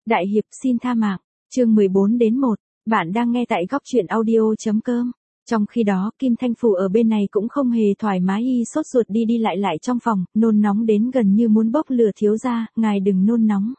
Đại hiệp xin tha mạng, chương 14-1, bạn đang nghe tại góc truyện audio.com. Trong khi đó, Kim Thanh Phù ở bên này cũng không hề thoải mái, y sốt ruột đi lại trong phòng, nôn nóng đến gần như muốn bốc lửa. Thiếu gia, ngài đừng nôn nóng.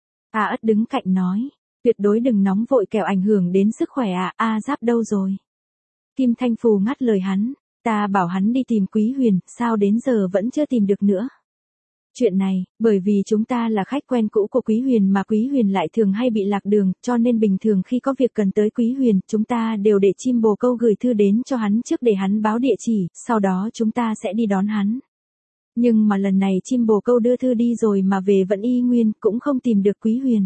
A Ất đứng cạnh nói, tuyệt đối đừng nóng vội kẻo ảnh hưởng đến sức khỏe ạ. A Giáp đâu rồi? Kim Thanh Phù ngắt lời hắn, ta bảo hắn đi tìm Quý Huyền, sao đến giờ vẫn chưa tìm được nữa? Chuyện này, bởi vì chúng ta là khách quen cũ của Quý Huyền mà Quý Huyền lại thường hay bị lạc đường, cho nên bình thường khi có việc cần tới Quý Huyền, chúng ta đều để chim bồ câu gửi thư đến cho hắn trước để hắn báo địa chỉ, sau đó chúng ta sẽ đi đón hắn. Nhưng mà lần này chim bồ câu đưa thư đi rồi mà về vẫn y nguyên, cũng không tìm được Quý Huyền.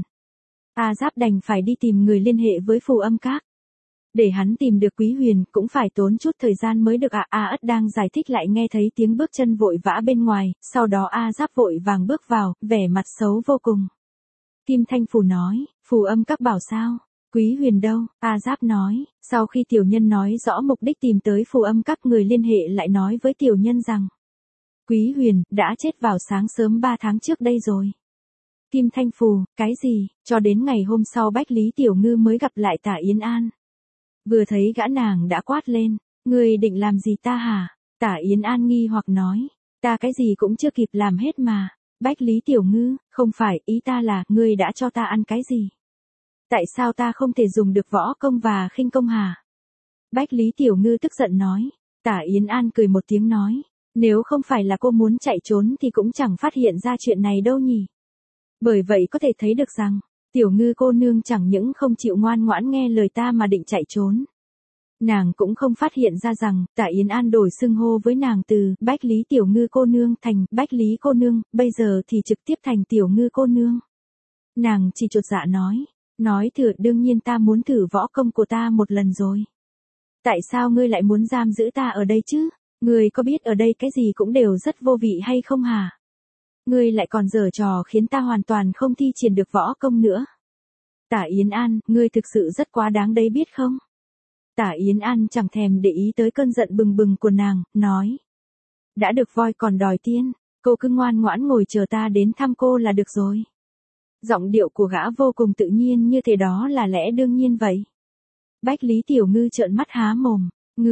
A Giáp đành phải đi tìm người liên hệ với Phù Âm Các. Để hắn tìm được Quý Huyền cũng phải tốn chút thời gian mới được ạ. A Ất đang giải thích lại nghe thấy tiếng bước chân vội vã bên ngoài, sau đó A Giáp vội vàng bước vào, vẻ mặt xấu vô cùng. Kim Thanh Phù nói, Phù Âm Các bảo sao? Quý Huyền đâu? A Giáp nói, sau khi tiểu nhân nói rõ mục đích tìm tới Phù Âm Các, người liên hệ lại nói với tiểu nhân rằng Quý Huyền đã chết vào sáng sớm 3 tháng trước đây rồi. Kim Thanh Phù, cái gì? Cho đến ngày hôm sau Bách Lý Tiểu Ngư mới gặp lại Tả Yến An. Vừa thấy gã nàng đã quát lên, ngươi định làm gì ta hả? Tả Yến An nghi hoặc nói, ta cái gì cũng chưa kịp làm hết mà. Bách Lý Tiểu Ngư, không phải, ý ta là, ngươi đã cho ta ăn cái gì? Tại sao ta không thể dùng được võ công và khinh công hả? Bách Lý Tiểu Ngư tức giận nói. Tả Yến An cười một tiếng nói, nếu không phải là cô muốn chạy trốn thì cũng chẳng phát hiện ra chuyện này đâu nhỉ. Bởi vậy có thể thấy được rằng, Tiểu Ngư cô nương chẳng những không chịu ngoan ngoãn nghe lời ta mà định chạy trốn. Nàng cũng không phát hiện ra rằng, Tả Yến An đổi xưng hô với nàng từ Bách Lý Tiểu Ngư cô nương thành Bách Lý cô nương, bây giờ thì trực tiếp thành Tiểu Ngư cô nương. Nàng chỉ chột dạ nói thử, đương nhiên ta muốn thử võ công của ta một lần rồi. Tại sao ngươi lại muốn giam giữ ta ở đây chứ? Ngươi có biết ở đây cái gì cũng đều rất vô vị hay không hả? Ngươi lại còn giở trò khiến ta hoàn toàn không thi triển được võ công nữa. Tả Yến An, ngươi thực sự rất quá đáng đấy biết không? Tả Yến An chẳng thèm để ý tới cơn giận bừng bừng của nàng, nói. Đã được voi còn đòi tiên, cô cứ ngoan ngoãn ngồi chờ ta đến thăm cô là được rồi. Giọng điệu của gã vô cùng tự nhiên, như thế đó là lẽ đương nhiên vậy. Bách Lý Tiểu Ngư trợn mắt há mồm.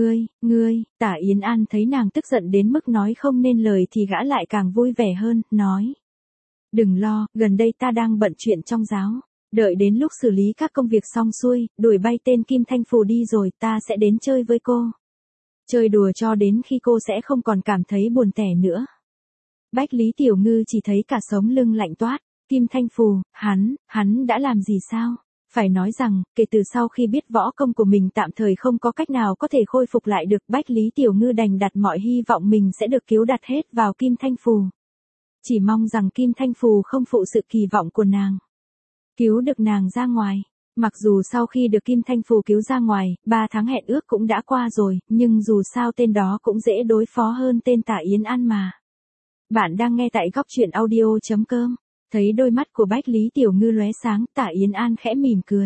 Ngươi, Tả Yến An thấy nàng tức giận đến mức nói không nên lời thì gã lại càng vui vẻ hơn, nói. Đừng lo, gần đây ta đang bận chuyện trong giáo. Đợi đến lúc xử lý các công việc xong xuôi, đuổi bay tên Kim Thanh Phù đi rồi ta sẽ đến chơi với cô. Chơi đùa cho đến khi cô sẽ không còn cảm thấy buồn tẻ nữa. Bách Lý Tiểu Ngư chỉ thấy cả sống lưng lạnh toát. Kim Thanh Phù, hắn đã làm gì sao? Phải nói rằng, kể từ sau khi biết võ công của mình tạm thời không có cách nào có thể khôi phục lại được, Bách Lý Tiểu Ngư đành đặt mọi hy vọng mình sẽ được cứu đặt hết vào Kim Thanh Phù. Chỉ mong rằng Kim Thanh Phù không phụ sự kỳ vọng của nàng. Cứu được nàng ra ngoài. Mặc dù sau khi được Kim Thanh Phù cứu ra ngoài, 3 tháng hẹn ước cũng đã qua rồi, nhưng dù sao tên đó cũng dễ đối phó hơn tên Tả Yến An mà. Bạn đang nghe tại góc truyện audio.com. Thấy đôi mắt của Bách Lý Tiểu Ngư lóe sáng, Tả Yến An khẽ mỉm cười.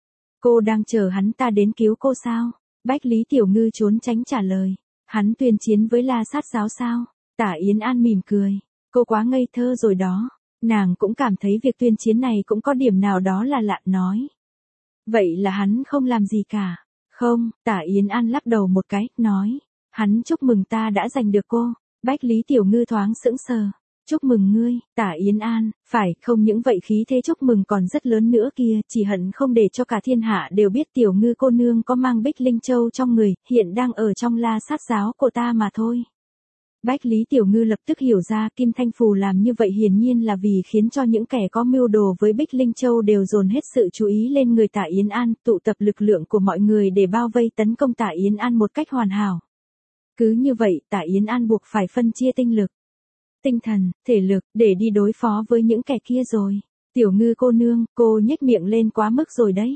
Cô đang chờ hắn ta đến cứu cô sao? Bách Lý Tiểu Ngư trốn tránh trả lời. Hắn tuyên chiến với La Sát giáo sao? Tả Yến An mỉm cười. Cô quá ngây thơ rồi đó. Nàng cũng cảm thấy việc tuyên chiến này cũng có điểm nào đó là lạ, nói. Vậy là hắn không làm gì cả. Không, Tả Yến An lắc đầu một cái, nói. Hắn chúc mừng ta đã giành được cô. Bách Lý Tiểu Ngư thoáng sững sờ. Chúc mừng ngươi, Tả Yến An, phải, không những vậy khí thế chúc mừng còn rất lớn nữa kia, chỉ hận không để cho cả thiên hạ đều biết Tiểu Ngư cô nương có mang Bích Linh Châu trong người, hiện đang ở trong La Sát giáo của ta mà thôi. Bách Lý Tiểu Ngư lập tức hiểu ra Kim Thanh Phù làm như vậy hiển nhiên là vì khiến cho những kẻ có mưu đồ với Bích Linh Châu đều dồn hết sự chú ý lên người Tả Yến An, tụ tập lực lượng của mọi người để bao vây tấn công Tả Yến An một cách hoàn hảo. Cứ như vậy, Tả Yến An buộc phải phân chia tinh lực, tinh thần, thể lực, để đi đối phó với những kẻ kia rồi. Tiểu Ngư cô nương, cô nhếch miệng lên quá mức rồi đấy.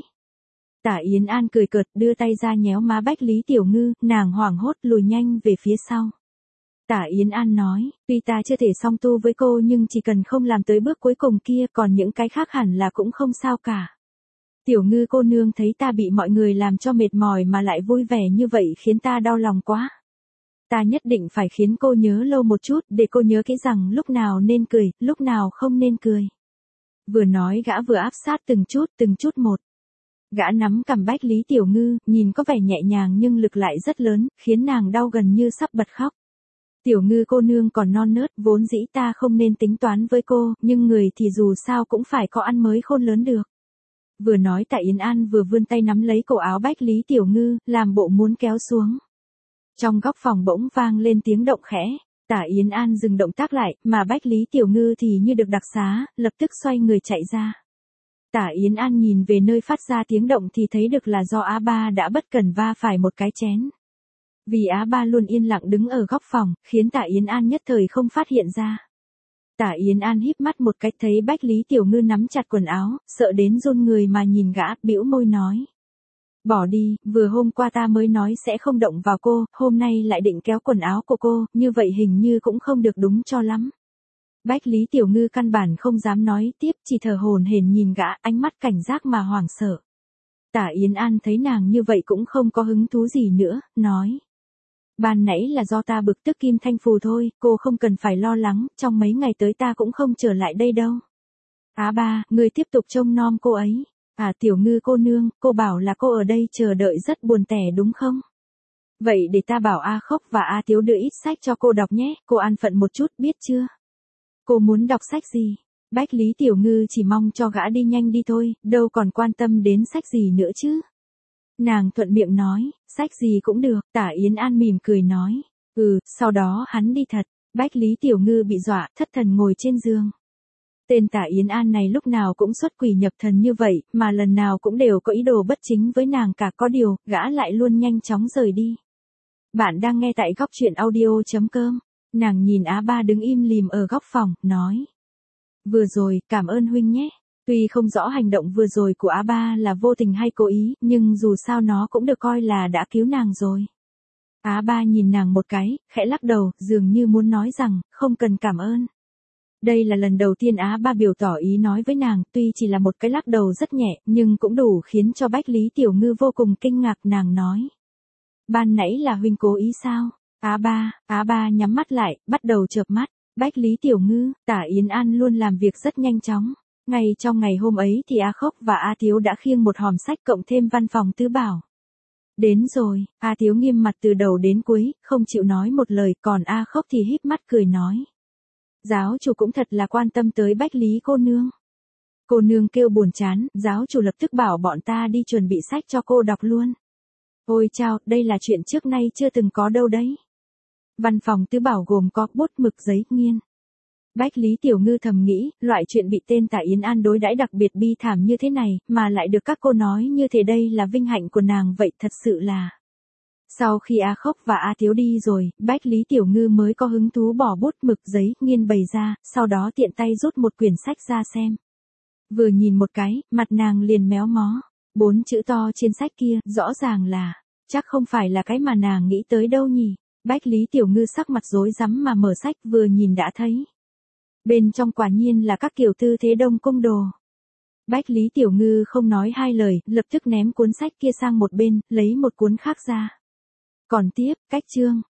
Tả Yến An cười cợt, đưa tay ra nhéo má Bách Lý Tiểu Ngư, nàng hoảng hốt lùi nhanh về phía sau. Tả Yến An nói, tuy ta chưa thể song tu với cô nhưng chỉ cần không làm tới bước cuối cùng kia, còn những cái khác hẳn là cũng không sao cả. Tiểu Ngư cô nương thấy ta bị mọi người làm cho mệt mỏi mà lại vui vẻ như vậy khiến ta đau lòng quá. Ta nhất định phải khiến cô nhớ lâu một chút để cô nhớ kỹ rằng lúc nào nên cười, lúc nào không nên cười. Vừa nói gã vừa áp sát từng chút một. Gã nắm cằm Bách Lý Tiểu Ngư, nhìn có vẻ nhẹ nhàng nhưng lực lại rất lớn, khiến nàng đau gần như sắp bật khóc. Tiểu Ngư cô nương còn non nớt, vốn dĩ ta không nên tính toán với cô, nhưng người thì dù sao cũng phải có ăn mới khôn lớn được. Vừa nói Tạ Yến An vừa vươn tay nắm lấy cổ áo Bách Lý Tiểu Ngư, làm bộ muốn kéo xuống. Trong góc phòng bỗng vang lên tiếng động khẽ. Tạ Yến An dừng động tác lại, mà Bách Lý Tiểu Ngư thì như được đặc xá, lập tức xoay người chạy ra. Tạ Yến An nhìn về nơi phát ra tiếng động thì thấy được là do Á Ba đã bất cẩn va phải một cái chén. Vì Á Ba luôn yên lặng đứng ở góc phòng, khiến Tạ Yến An nhất thời không phát hiện ra. Tạ Yến An híp mắt một cách thấy Bách Lý Tiểu Ngư nắm chặt quần áo, sợ đến run người mà nhìn gã, bĩu môi nói. Bỏ đi, vừa hôm qua ta mới nói sẽ không động vào cô, hôm nay lại định kéo quần áo của cô, như vậy hình như cũng không được đúng cho lắm. Bách Lý Tiểu Ngư căn bản không dám nói tiếp, chỉ thở hổn hển nhìn gã, ánh mắt cảnh giác mà hoảng sợ. Tạ Yến An thấy nàng như vậy cũng không có hứng thú gì nữa, nói. Ban nãy là do ta bực tức Kim Thanh Phù thôi, cô không cần phải lo lắng, trong mấy ngày tới ta cũng không trở lại đây đâu. Á Ba, người tiếp tục trông nom cô ấy. À Tiểu Ngư cô nương, cô bảo là cô ở đây chờ đợi rất buồn tẻ đúng không? Vậy để ta bảo A Khốc và A Tiếu đưa ít sách cho cô đọc nhé, cô an phận một chút biết chưa? Cô muốn đọc sách gì? Bách Lý Tiểu Ngư chỉ mong cho gã đi nhanh đi thôi, đâu còn quan tâm đến sách gì nữa chứ? Nàng thuận miệng nói, sách gì cũng được, Tạ Yến An mỉm cười nói. Sau đó hắn đi thật, Bách Lý Tiểu Ngư bị dọa, thất thần ngồi trên giường. Tên Tạ Yến An này lúc nào cũng xuất quỷ nhập thần như vậy, mà lần nào cũng đều có ý đồ bất chính với nàng cả, có điều, gã lại luôn nhanh chóng rời đi. Bạn đang nghe tại góc truyện audio.com. Nàng nhìn Á Ba đứng im lìm ở góc phòng, nói. Vừa rồi, cảm ơn huynh nhé. Tuy không rõ hành động vừa rồi của Á Ba là vô tình hay cố ý, nhưng dù sao nó cũng được coi là đã cứu nàng rồi. Á Ba nhìn nàng một cái, khẽ lắc đầu, dường như muốn nói rằng, không cần cảm ơn. Đây là lần đầu tiên Á Ba biểu tỏ ý nói với nàng, tuy chỉ là một cái lắc đầu rất nhẹ, nhưng cũng đủ khiến cho Bách Lý Tiểu Ngư vô cùng kinh ngạc. Nàng nói. Ban nãy là huynh cố ý sao? Á Ba nhắm mắt lại, bắt đầu chợp mắt. Bách Lý Tiểu Ngư, Tạ Yến An luôn làm việc rất nhanh chóng. Ngay trong ngày hôm ấy thì A Khốc và A Tiếu đã khiêng một hòm sách cộng thêm văn phòng tứ bảo. Đến rồi, A Tiếu nghiêm mặt từ đầu đến cuối, không chịu nói một lời, còn A Khốc thì híp mắt cười nói. Giáo chủ cũng thật là quan tâm tới Bách Lý cô nương. Cô nương kêu buồn chán, giáo chủ lập tức bảo bọn ta đi chuẩn bị sách cho cô đọc luôn. Ôi chao, đây là chuyện trước nay chưa từng có đâu đấy. Văn phòng tứ bảo gồm có bút mực giấy, nghiên. Bách Lý Tiểu Ngư thầm nghĩ, loại chuyện bị tên Tạ Yến An đối đãi đặc biệt bi thảm như thế này, mà lại được các cô nói như thế, đây là vinh hạnh của nàng vậy, thật sự là. Sau khi A Khốc và A Tiếu đi rồi, Bách Lý Tiểu Ngư mới có hứng thú bỏ bút mực giấy, nghiên bày ra, sau đó tiện tay rút một quyển sách ra xem. Vừa nhìn một cái, mặt nàng liền méo mó. 4 chữ to trên sách kia, rõ ràng là, chắc không phải là cái mà nàng nghĩ tới đâu nhỉ. Bách Lý Tiểu Ngư sắc mặt rối rắm mà mở sách, vừa nhìn đã thấy. Bên trong quả nhiên là các kiểu tư thế Đông Cung đồ. Bách Lý Tiểu Ngư không nói hai lời, lập tức ném cuốn sách kia sang một bên, lấy một cuốn khác ra. Còn tiếp, cách chương,